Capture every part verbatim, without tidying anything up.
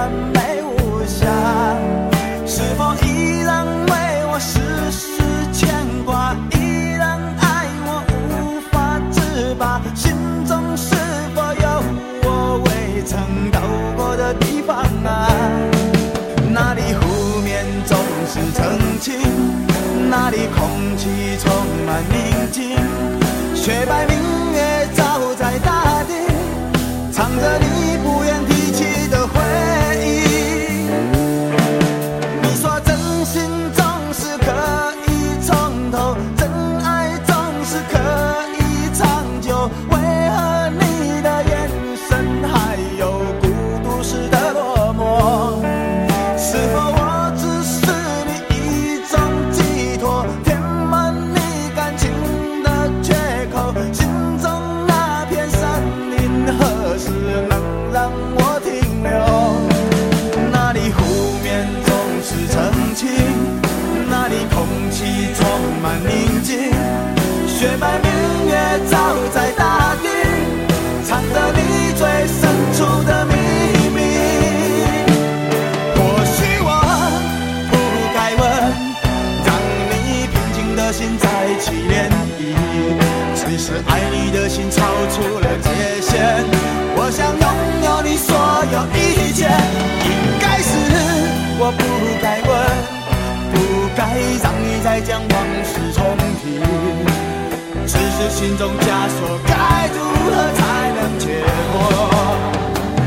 完美无瑕？是否依然为我时时牵挂，依然爱我无法自拔？心中是否有我未曾到过的地方啊？那里湖面总是澄清，那里空气充满宁静，雪白明月照在大地，藏着你不愿提起的回忆。你说真心总是可以从头，真爱总是可以长久，为何你的眼神还有孤独时的落寞？是否我只是你一种寄托，填满你感情的缺口？心中那片森林何时能让我停留？那里湖面总是澄清，那里空气充满宁静，雪白明月照在大地，藏着你最深处的秘密。或许我不该问，让你平静的心再起涟漪，只是爱你的心超出了界限。我想拥有你所有一切，应该是我不该问，不该让你再将往事重提，只是心中枷锁该如何才能解脱？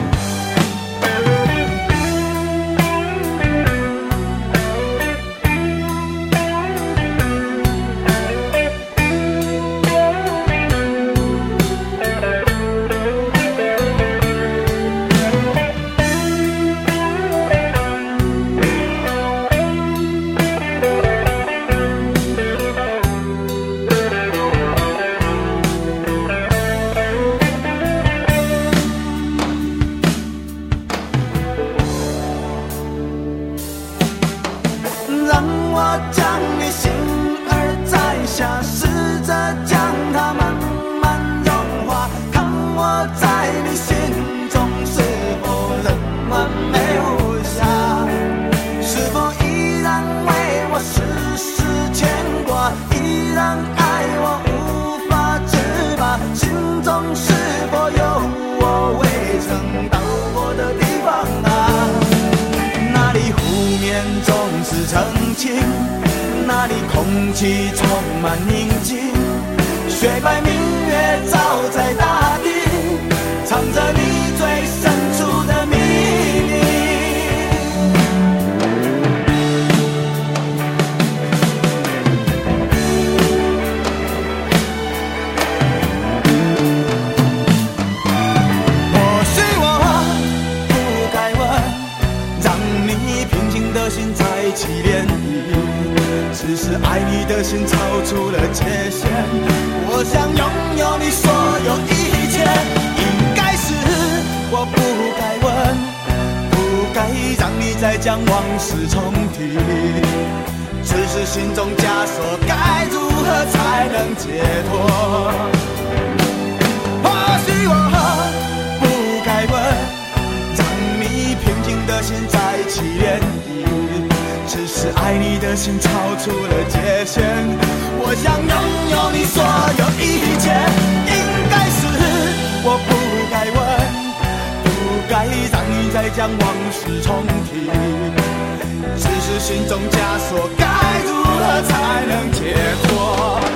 让我将你心儿摘下，试着将它慢慢融化，看我在你心中是否仍完美无瑕？是否依然为我时时牵挂，依然爱我无法自拔？心中是否有我未曾到过的地方啊？那里湖面总是澄清，那里空气充满宁静，雪白明月照在大地，藏着你最深处的秘密。或许我不该问，让你平静的心再起涟漪，只是爱你的心超出了界限。我想拥有你所有一切，应该是我不该问，不该让你再将往事重提，只是心中枷锁该如何才能解脱？或许我不该问，让你平静的心再起涟漪，只是爱你的心超出了界限。我想拥有你所有一切，应该是我不该问，不该让你再将往事重提，只是心中枷锁该如何才能解脱？